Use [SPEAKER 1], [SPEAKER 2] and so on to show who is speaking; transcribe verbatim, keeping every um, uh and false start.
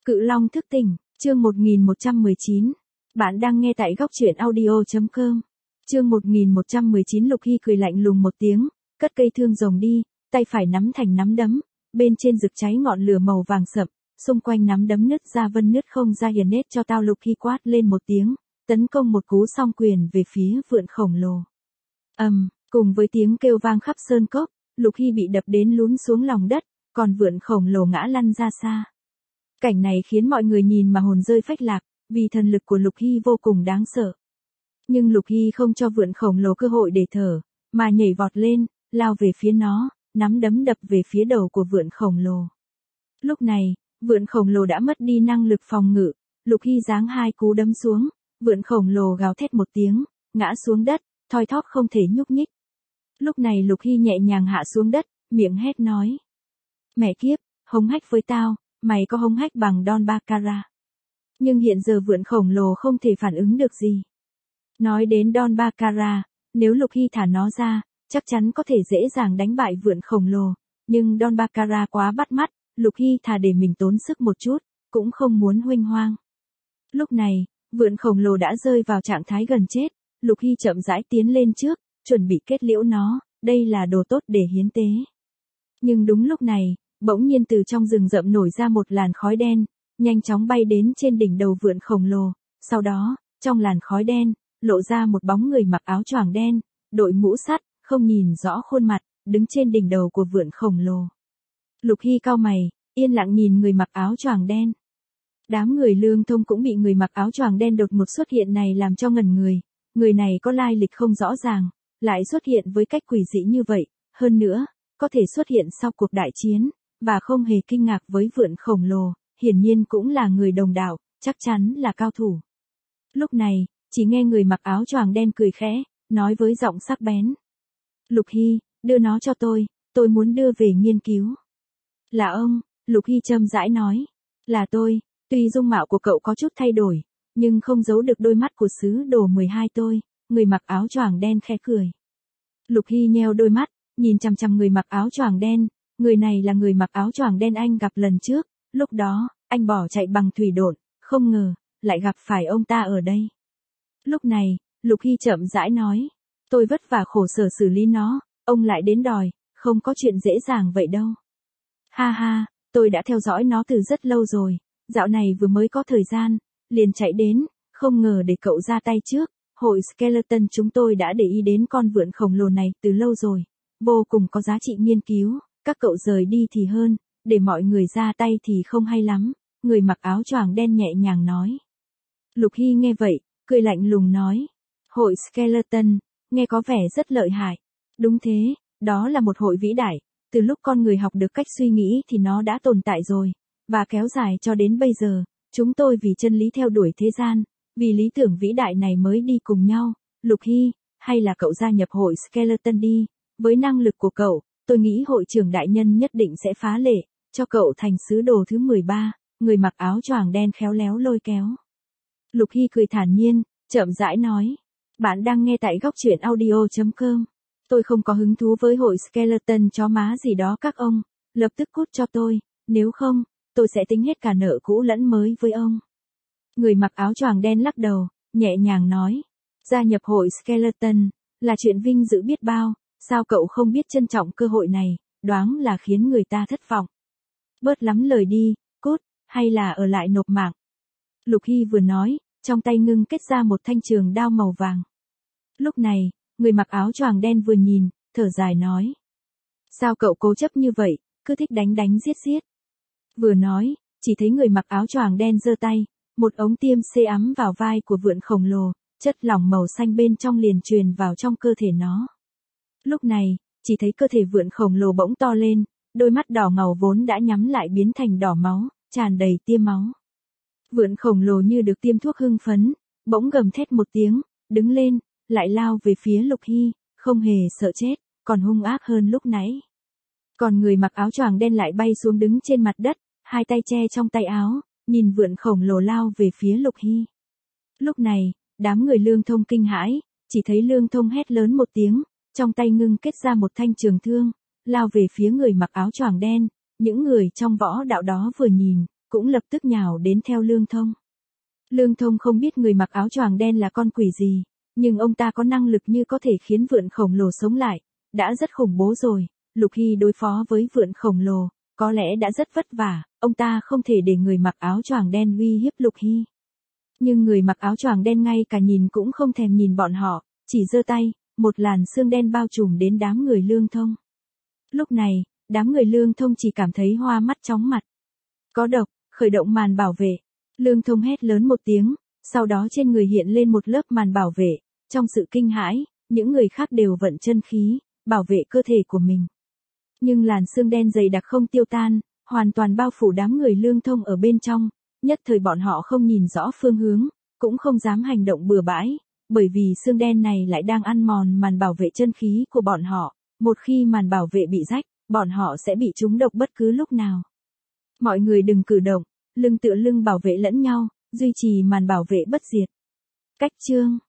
[SPEAKER 1] Cự Long thức tỉnh, chương một nghìn một trăm mười chín. Bạn đang nghe tại góc truyện audio chấm com. Chương một nghìn một trăm mười chín. Lục Hy cười lạnh lùng một tiếng, cất cây thương rồng đi, tay phải nắm thành nắm đấm, bên trên rực cháy ngọn lửa màu vàng sậm, xung quanh nắm đấm nứt ra vân nứt không ra hiền nết cho tao. Lục Hy quát lên một tiếng, tấn công một cú song quyền về phía vượn khổng lồ. Ầm, um, cùng với tiếng kêu vang khắp sơn cốc, Lục Hy bị đập đến lún xuống lòng đất, còn vượn khổng lồ ngã lăn ra xa. Cảnh này khiến mọi người nhìn mà hồn rơi phách lạc, vì thần lực của Lục Hy vô cùng đáng sợ. Nhưng Lục Hy không cho vượn khổng lồ cơ hội để thở, mà nhảy vọt lên, lao về phía nó, nắm đấm đập về phía đầu của vượn khổng lồ. Lúc này, vượn khổng lồ đã mất đi năng lực phòng ngự, Lục Hy giáng hai cú đấm xuống, vượn khổng lồ gào thét một tiếng, ngã xuống đất, thoi thóp không thể nhúc nhích. Lúc này Lục Hy nhẹ nhàng hạ xuống đất, miệng hét nói: Mẹ kiếp, hống hách với tao, mày có hống hách bằng Don Baccarat. Nhưng hiện giờ vượn khổng lồ không thể phản ứng được gì. Nói đến Don Baccarat, nếu Lục Hy thả nó ra, chắc chắn có thể dễ dàng đánh bại vượn khổng lồ, nhưng Don Baccarat quá bắt mắt, Lục Hy thà để mình tốn sức một chút, cũng không muốn huênh hoang. Lúc này, vượn khổng lồ đã rơi vào trạng thái gần chết, Lục Hy chậm rãi tiến lên trước, chuẩn bị kết liễu nó, đây là đồ tốt để hiến tế. Nhưng đúng lúc này, bỗng nhiên từ trong rừng rậm nổi ra một làn khói đen, nhanh chóng bay đến trên đỉnh đầu vượn khổng lồ, sau đó, trong làn khói đen, lộ ra một bóng người mặc áo choàng đen, đội mũ sắt, không nhìn rõ khuôn mặt, đứng trên đỉnh đầu của vượn khổng lồ. Lục Hy cau mày, yên lặng nhìn người mặc áo choàng đen. Đám người Lương Thông cũng bị người mặc áo choàng đen đột ngột xuất hiện này làm cho ngẩn người, người này có lai lịch không rõ ràng, lại xuất hiện với cách quỷ dị như vậy, hơn nữa, có thể xuất hiện sau cuộc đại chiến, và không hề kinh ngạc với vượn khổng lồ, hiển nhiên cũng là người đồng đạo, chắc chắn là cao thủ. Lúc này, chỉ nghe người mặc áo choàng đen cười khẽ, nói với giọng sắc bén: Lục Hy, đưa nó cho tôi, tôi muốn đưa về nghiên cứu. Là ông, Lục Hy châm rãi nói. Là tôi, tuy dung mạo của cậu có chút thay đổi, nhưng không giấu được đôi mắt của sứ đồ mười hai tôi, người mặc áo choàng đen khẽ cười. Lục Hy nheo đôi mắt, nhìn chằm chằm người mặc áo choàng đen, người này là người mặc áo choàng đen anh gặp lần trước, lúc đó, anh bỏ chạy bằng thủy độn, không ngờ, lại gặp phải ông ta ở đây. Lúc này, Lục Hy chậm rãi nói, tôi vất vả khổ sở xử lý nó, ông lại đến đòi, không có chuyện dễ dàng vậy đâu. Ha ha, tôi đã theo dõi nó từ rất lâu rồi, dạo này vừa mới có thời gian, liền chạy đến, không ngờ để cậu ra tay trước, hội Skeleton chúng tôi đã để ý đến con vượn khổng lồ này từ lâu rồi, vô cùng có giá trị nghiên cứu, các cậu rời đi thì hơn, để mọi người ra tay thì không hay lắm, người mặc áo choàng đen nhẹ nhàng nói. Lục Hy nghe vậy, cười lạnh lùng nói, hội Skeleton, nghe có vẻ rất lợi hại. Đúng thế, đó là một hội vĩ đại, từ lúc con người học được cách suy nghĩ thì nó đã tồn tại rồi, và kéo dài cho đến bây giờ, chúng tôi vì chân lý theo đuổi thế gian, vì lý tưởng vĩ đại này mới đi cùng nhau. Lục Hy, hay là cậu gia nhập hội Skeleton đi, với năng lực của cậu, tôi nghĩ hội trưởng đại nhân nhất định sẽ phá lệ, cho cậu thành sứ đồ thứ mười ba, người mặc áo choàng đen khéo léo lôi kéo. Lục Hy cười thản nhiên, chậm rãi nói, bạn đang nghe tại góc truyện audio chấm com. Tôi không có hứng thú với hội Skeleton chó má gì đó các ông, lập tức cút cho tôi, nếu không, tôi sẽ tính hết cả nợ cũ lẫn mới với ông. Người mặc áo choàng đen lắc đầu, nhẹ nhàng nói, gia nhập hội Skeleton, là chuyện vinh dự biết bao, sao cậu không biết trân trọng cơ hội này, đoán là khiến người ta thất vọng. Bớt lắm lời đi, cút, hay là ở lại nộp mạng. Lục Hy vừa nói, trong tay ngưng kết ra một thanh trường đao màu vàng. Lúc này, người mặc áo choàng đen vừa nhìn, thở dài nói. Sao cậu cố chấp như vậy, cứ thích đánh đánh giết giết. Vừa nói, chỉ thấy người mặc áo choàng đen giơ tay, một ống tiêm xê ấm vào vai của vượn khổng lồ, chất lỏng màu xanh bên trong liền truyền vào trong cơ thể nó. Lúc này, chỉ thấy cơ thể vượn khổng lồ bỗng to lên, đôi mắt đỏ ngầu vốn đã nhắm lại biến thành đỏ máu, tràn đầy tia máu. Vượn khổng lồ như được tiêm thuốc hưng phấn, bỗng gầm thét một tiếng, đứng lên, lại lao về phía Lục Hy, không hề sợ chết, còn hung ác hơn lúc nãy. Còn người mặc áo choàng đen lại bay xuống đứng trên mặt đất, hai tay che trong tay áo, nhìn vượn khổng lồ lao về phía Lục Hy. Lúc này, đám người Lương Thông kinh hãi, chỉ thấy Lương Thông hét lớn một tiếng, trong tay ngưng kết ra một thanh trường thương, lao về phía người mặc áo choàng đen. Những người trong võ đạo đó vừa nhìn, cũng lập tức nhào đến theo Lương Thông. Lương Thông không biết người mặc áo choàng đen là con quỷ gì, nhưng ông ta có năng lực như có thể khiến vượn khổng lồ sống lại, đã rất khủng bố rồi. Lục Hy đối phó với vượn khổng lồ, có lẽ đã rất vất vả, ông ta không thể để người mặc áo choàng đen uy hiếp Lục Hy. Nhưng người mặc áo choàng đen ngay cả nhìn cũng không thèm nhìn bọn họ, chỉ giơ tay, một làn sương đen bao trùm đến đám người Lương Thông. Lúc này, đám người Lương Thông chỉ cảm thấy hoa mắt chóng mặt. Có độc, khởi động màn bảo vệ. Lương Thông hét lớn một tiếng, sau đó trên người hiện lên một lớp màn bảo vệ. Trong sự kinh hãi, những người khác đều vận chân khí, bảo vệ cơ thể của mình. Nhưng làn sương đen dày đặc không tiêu tan, hoàn toàn bao phủ đám người Lương Thông ở bên trong. Nhất thời bọn họ không nhìn rõ phương hướng, cũng không dám hành động bừa bãi, bởi vì sương đen này lại đang ăn mòn màn bảo vệ chân khí của bọn họ. Một khi màn bảo vệ bị rách, bọn họ sẽ bị trúng độc bất cứ lúc nào. Mọi người đừng cử động, lưng tựa lưng bảo vệ lẫn nhau, duy trì màn bảo vệ bất diệt. Cách chương